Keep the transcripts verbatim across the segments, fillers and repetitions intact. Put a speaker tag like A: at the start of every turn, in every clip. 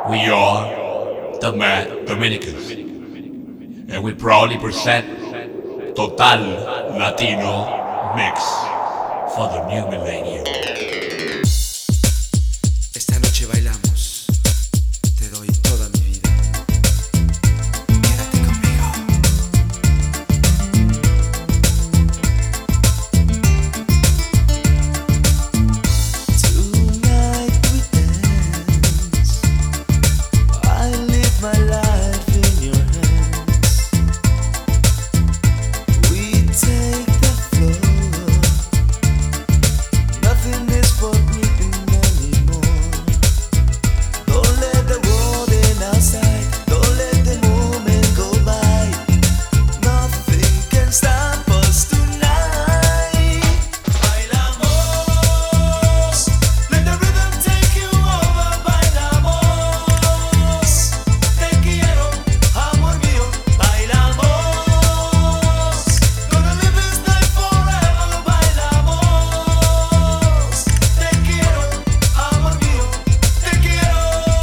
A: We are the Mad Dominicans, and we proudly present Total Latino Mix for the new millennium.
B: Esta noche bailamos, te doy toda mi vida. Quédate conmigo. Tonight we dance. I live my life in your hands. We take the floor. Nothing is forbidden anymore. Don't let the world in outside. Don't let the moment go by. Nothing can stop us tonight. Bailamos. Let the rhythm take you over. Bailamos. Te quiero, amor mío. Bailamos. Gonna live this night forever. Bailamos. Te quiero, amor mío. Te quiero.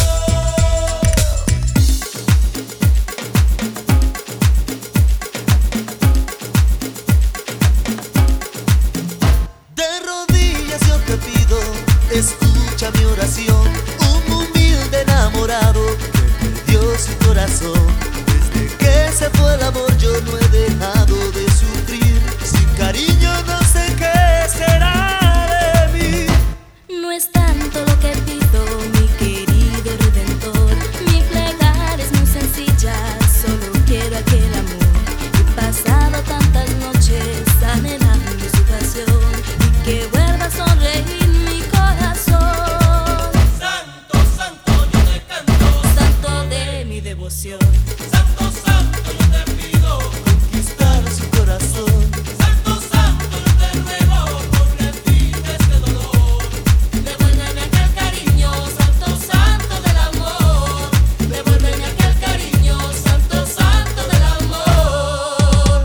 B: De rodillas yo te pido, escucha mi oración. Un humilde enamorado que perdió su corazón. Desde que se fue el amor yo no he dejado de sufrir. Sin cariño no sé qué será de mí.
C: No es tanto lo que pido, mi querido Redentor. Mi plegaria es muy sencilla, solo quiero aquel amor. He pasado tantas noches anhelando su pasión y que vuelva a sonreír mi corazón.
D: Santo, santo, yo te canto.
C: Santo de mi devoción.
D: Santo, santo, yo te pido.
B: Conquistar su corazón.
D: Santo, santo, yo te ruego. Por el fin de este dolor. Devuélveme aquel cariño, santo, santo del amor. Devuélveme aquel cariño, santo, santo del amor.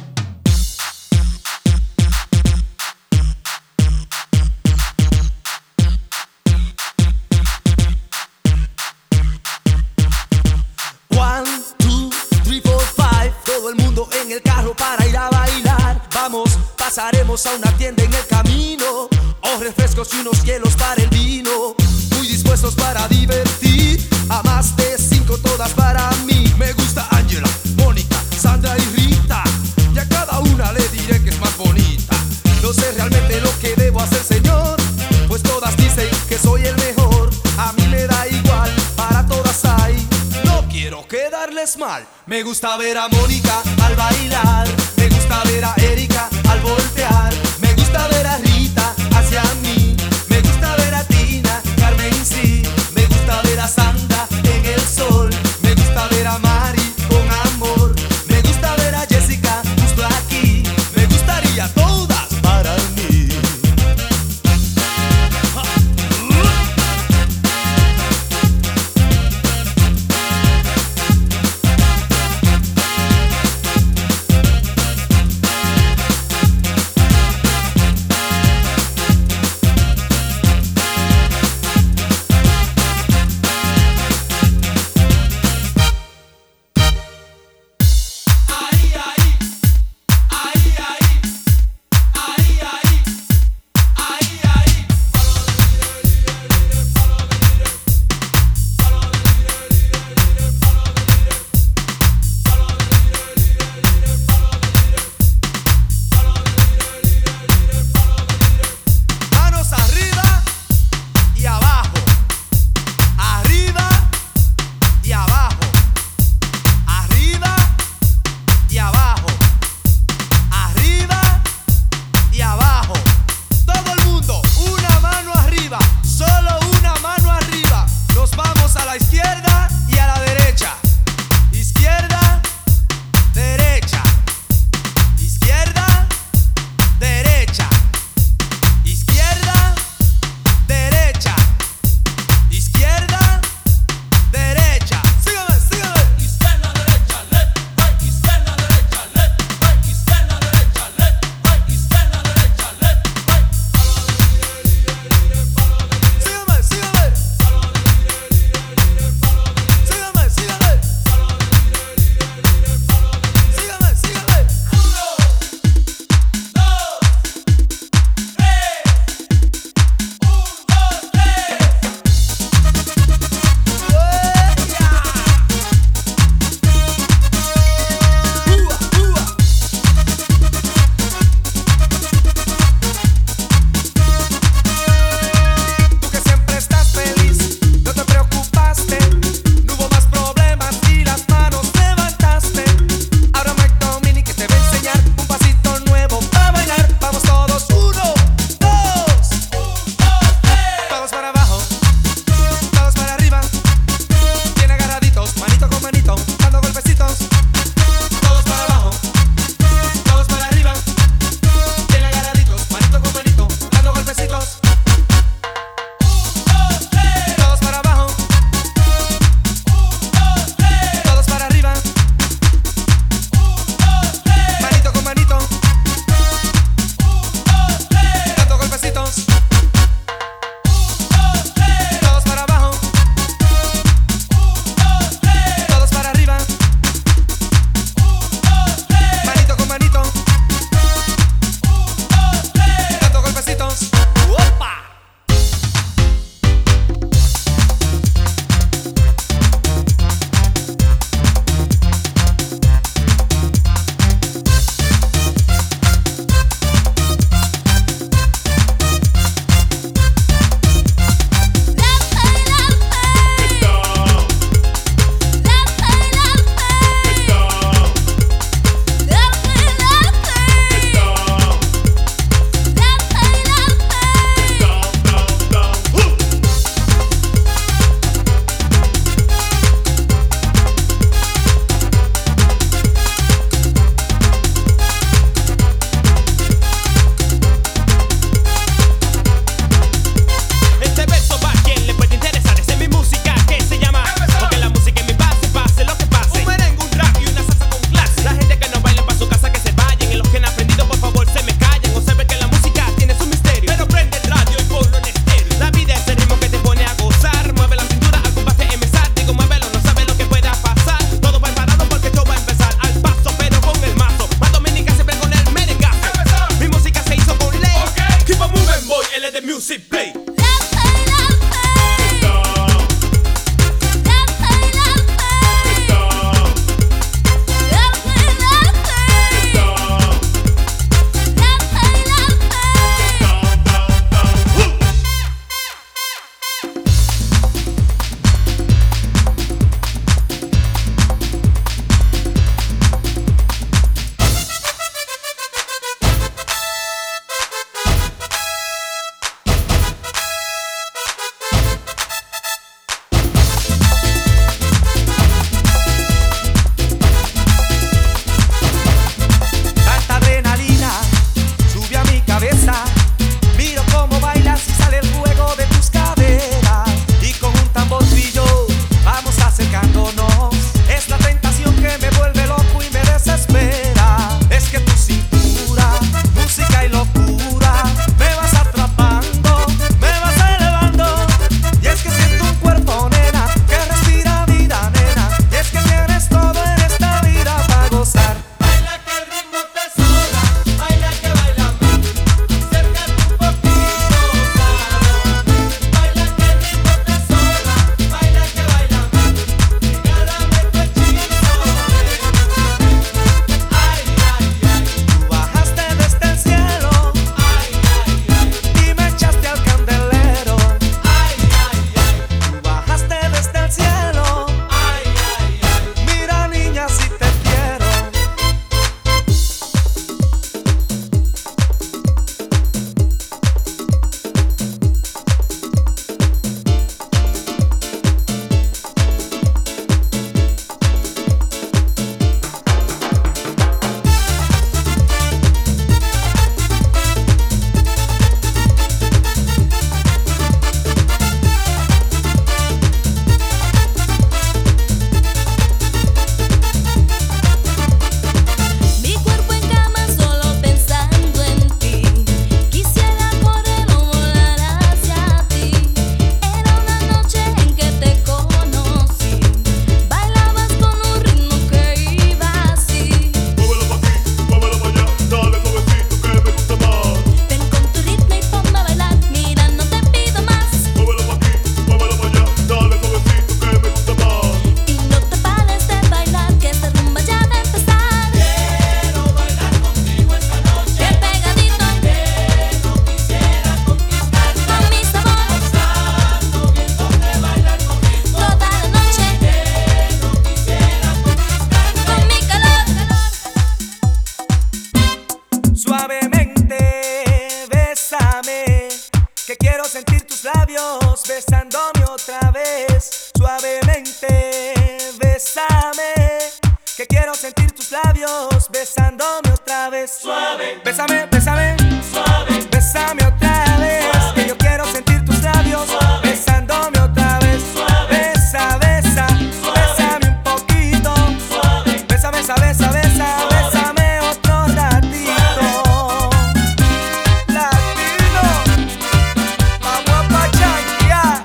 B: One, two, three, four, five. Todo el mundo en el carro para ir a bailar. Vamos, pasaremos a una tienda en el camino. Oh, refrescos y unos hielos para el vino. Muy dispuestos para divertir. A más de cinco, todas para mí. Me gusta Angela, Mónica, Sandra y Rita. Y a cada una le diré que es más bonita. No sé realmente lo que debo hacer, señor, pues todas dicen que soy el mejor. A mí me da igual, para todas hay. No quiero quedarles mal. Me gusta ver a Mónica al bailar. Me gusta ver a Erika al voltear. Me gusta ver a Rita hacia mí. Me gusta ver a Tina, Carmen sí. Me gusta ver a Sandra en el sol. Me gusta ver a Mari con amor. Me gusta ver a Jessica justo aquí. Me gustaría todas para mí. let the music play. Besándome otra vez, suavemente, bésame, que quiero sentir tus labios, besándome otra vez, suave, bésame, bésame, suave, bésame otra vez, suave, que yo quiero sentir tus labios, suave, besándome otra vez, suave, besa, besa, suave, bésame un poquito, suave, besa, besa, besa, besa, suave, bésame otro ratito, suave, latino, vamos pa' changuear.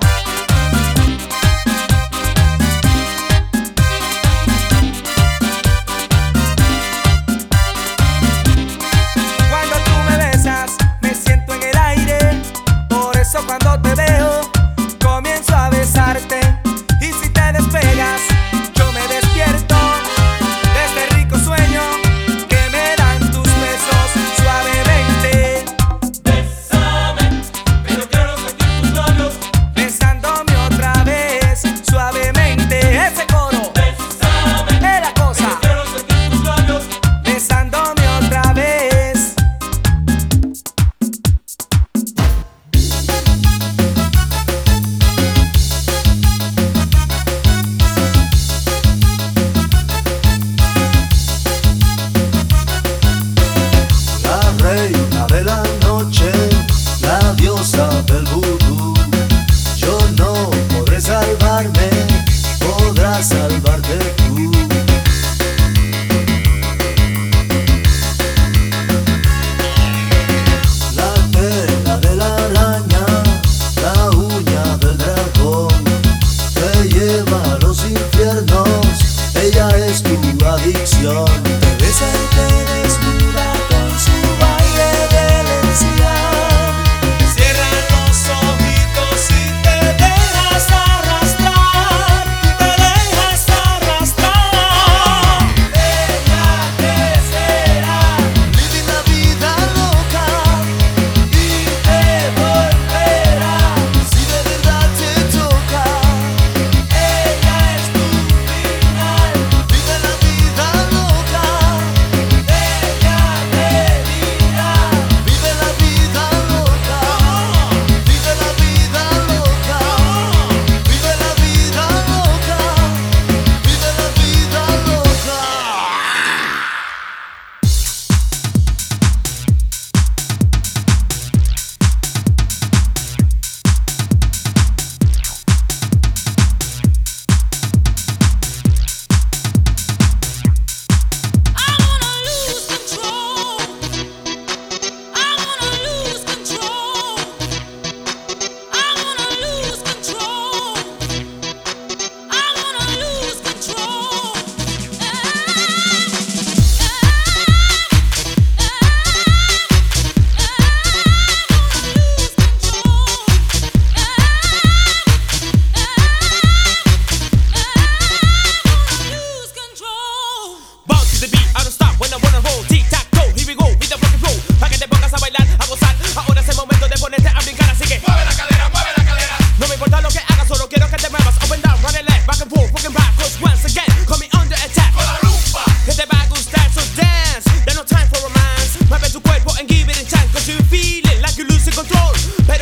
B: Cuando tú me besas, me siento en el aire, por eso cuando te veo, comienzo a besarte, y si te despegas, yo me despierto de este rico sueño que me dan tus besos suavemente. Bésame, pero quiero sentir tus labios, besándome otra vez suavemente. Ese coro, bésame, es la cosa, pero quiero sentir tus labios, besándome otra vez.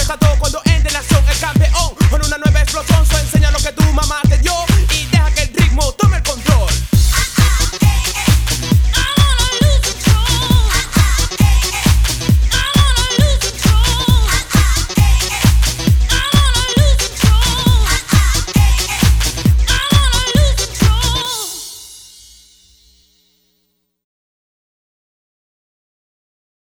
E: empieza todo cuando